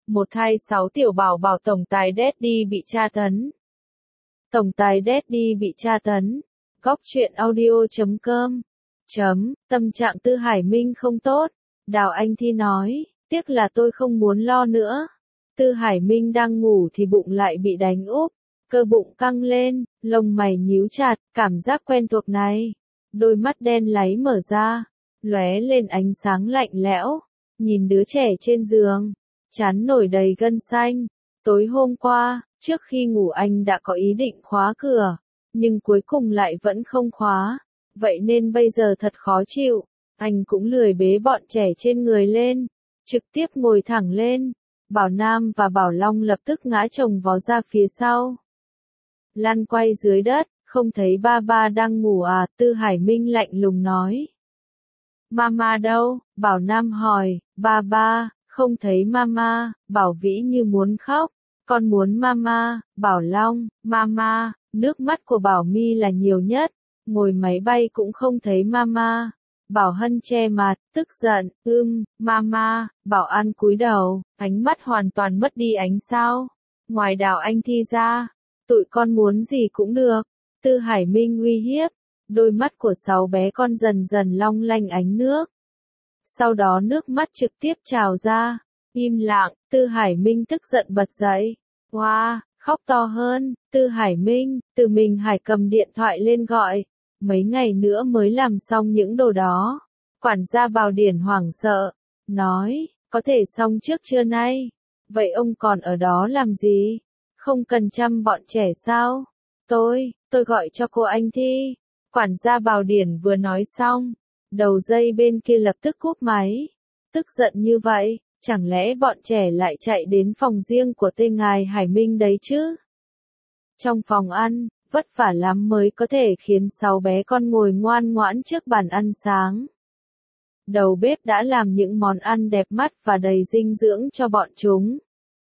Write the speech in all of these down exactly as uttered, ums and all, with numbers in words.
một thai sáu tiểu bảo bảo tổng tài Daddy bị tra tấn. Tổng tài Daddy bị tra tấn. Góc truyện audio chấm com. Chấm, tâm trạng Tư Hải Minh không tốt. Đào Anh Thi nói, tiếc là tôi không muốn lo nữa. Tư Hải Minh đang ngủ thì bụng lại bị đánh úp. Cơ bụng căng lên, lông mày nhíu chặt, cảm giác quen thuộc này. Đôi mắt đen láy mở ra, lóe lên ánh sáng lạnh lẽo. Nhìn đứa trẻ trên giường, trán nổi đầy gân xanh. Tối hôm qua, trước khi ngủ anh đã có ý định khóa cửa, nhưng cuối cùng lại vẫn không khóa. Vậy nên bây giờ thật khó chịu, anh cũng lười bế bọn trẻ trên người lên, trực tiếp ngồi thẳng lên. Bảo Nam và Bảo Long lập tức ngã chồng vó ra phía sau. Lăn quay dưới đất, không thấy ba ba đang ngủ à? Tư Hải Minh lạnh lùng nói. Mama đâu? Bảo Nam hỏi. Ba ba, không thấy mama. Bảo Vĩ như muốn khóc. Con muốn mama. Bảo Long, mama. Nước mắt của Bảo My là nhiều nhất. Ngồi máy bay cũng không thấy mama. Bảo Hân che mặt, tức giận. Ưm, mama. Bảo An cúi đầu, ánh mắt hoàn toàn mất đi ánh sao. Ngoài Đào Anh Thi ra, tụi con muốn gì cũng được. Tư Hải Minh uy hiếp. Đôi mắt của sáu bé con dần dần long lanh ánh nước. Sau đó nước mắt trực tiếp trào ra. Im lặng, Tư Hải Minh tức giận bật dậy. Wow, khóc to hơn. Tư Hải Minh, từ mình Hải cầm điện thoại lên gọi. Mấy ngày nữa mới làm xong những đồ đó. Quản gia Bảo Điển hoảng sợ. Nói, có thể xong trước trưa nay. Vậy ông còn ở đó làm gì? Không cần chăm bọn trẻ sao? Tôi, tôi gọi cho cô Anh Thi. Quản gia Bảo Điển vừa nói xong, đầu dây bên kia lập tức cúp máy. Tức giận như vậy, chẳng lẽ bọn trẻ lại chạy đến phòng riêng của tên ngài Hải Minh đấy chứ? Trong phòng ăn, vất vả lắm mới có thể khiến sáu bé con ngồi ngoan ngoãn trước bàn ăn sáng. Đầu bếp đã làm những món ăn đẹp mắt và đầy dinh dưỡng cho bọn chúng.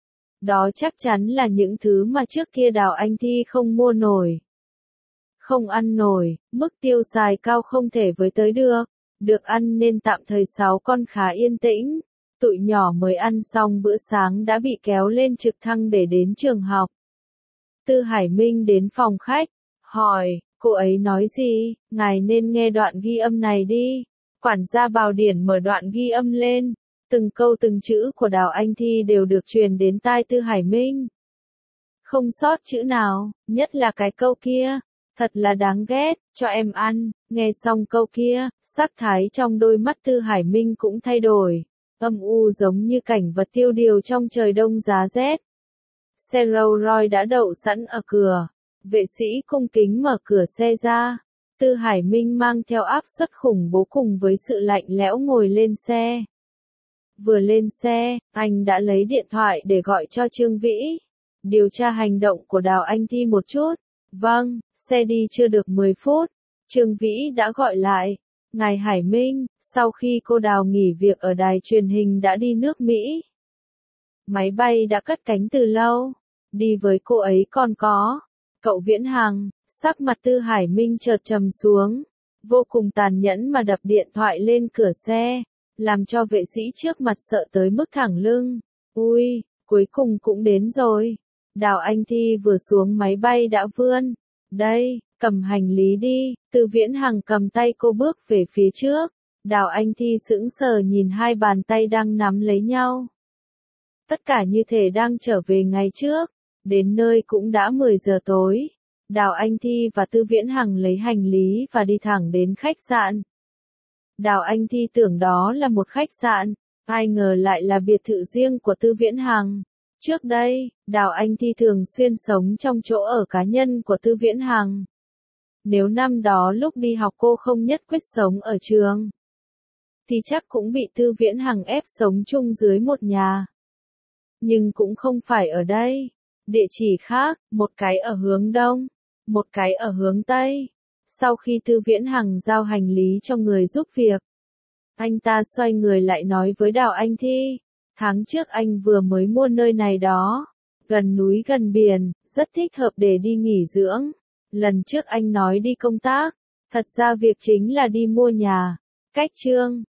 Đó chắc chắn là những thứ mà trước kia Đào Anh Thi không mua nổi. Không ăn nổi, mức tiêu xài cao không thể với tới được. Được ăn nên tạm thời sáu con khá yên tĩnh. Tụi nhỏ mới ăn xong bữa sáng đã bị kéo lên trực thăng để đến trường học. Tư Hải Minh đến phòng khách, hỏi, cô ấy nói gì? Ngài nên nghe đoạn ghi âm này đi. Quản gia Bảo Điển mở đoạn ghi âm lên. Từng câu từng chữ của Đào Anh Thi đều được truyền đến tai Tư Hải Minh. Không sót chữ nào, nhất là cái câu kia. Thật là đáng ghét, cho em ăn. Nghe xong câu kia, sắc thái trong đôi mắt Tư Hải Minh cũng thay đổi. Âm u giống như cảnh vật tiêu điều trong trời đông giá rét. Xe Rolls Royce đã đậu sẵn ở cửa. Vệ sĩ cung kính mở cửa xe ra. Tư Hải Minh mang theo áp suất khủng bố cùng với sự lạnh lẽo ngồi lên xe. Vừa lên xe, anh đã lấy điện thoại để gọi cho Trương Vĩ. Điều tra hành động của Đào Anh Thi một chút. Vâng, xe đi chưa được mười phút. Trương Vĩ đã gọi lại. Ngài Hải Minh, sau khi cô Đào nghỉ việc ở đài truyền hình đã đi nước Mỹ. Máy bay đã cất cánh từ lâu. Đi với cô ấy còn có cậu Viễn Hằng. Sắc mặt Tư Hải Minh chợt trầm xuống. Vô cùng tàn nhẫn mà đập điện thoại lên cửa xe. Làm cho vệ sĩ trước mặt sợ tới mức thẳng lưng. Ui, cuối cùng cũng đến rồi. Đào Anh Thi vừa xuống máy bay đã vươn. Đây, cầm hành lý đi. Từ Viễn Hằng cầm tay cô bước về phía trước. Đào Anh Thi sững sờ nhìn hai bàn tay đang nắm lấy nhau. Tất cả như thể đang trở về ngày trước. Đến nơi cũng đã mười giờ tối. Đào Anh Thi và Tư Viễn Hằng lấy hành lý và đi thẳng đến khách sạn. Đào Anh Thi tưởng đó là một khách sạn, ai ngờ lại là biệt thự riêng của Tư Viễn Hằng. Trước đây, Đào Anh Thi thường xuyên sống trong chỗ ở cá nhân của Tư Viễn Hằng. Nếu năm đó lúc đi học cô không nhất quyết sống ở trường, thì chắc cũng bị Tư Viễn Hằng ép sống chung dưới một nhà. Nhưng cũng không phải ở đây. Địa chỉ khác, một cái ở hướng đông, một cái ở hướng tây. Sau khi Tư Viễn Hằng giao hành lý cho người giúp việc, anh ta xoay người lại nói với Đào Anh Thi. Tháng trước anh vừa mới mua nơi này đó. Gần núi gần biển, rất thích hợp để đi nghỉ dưỡng. Lần trước anh nói đi công tác. Thật ra việc chính là đi mua nhà. Cách Trương,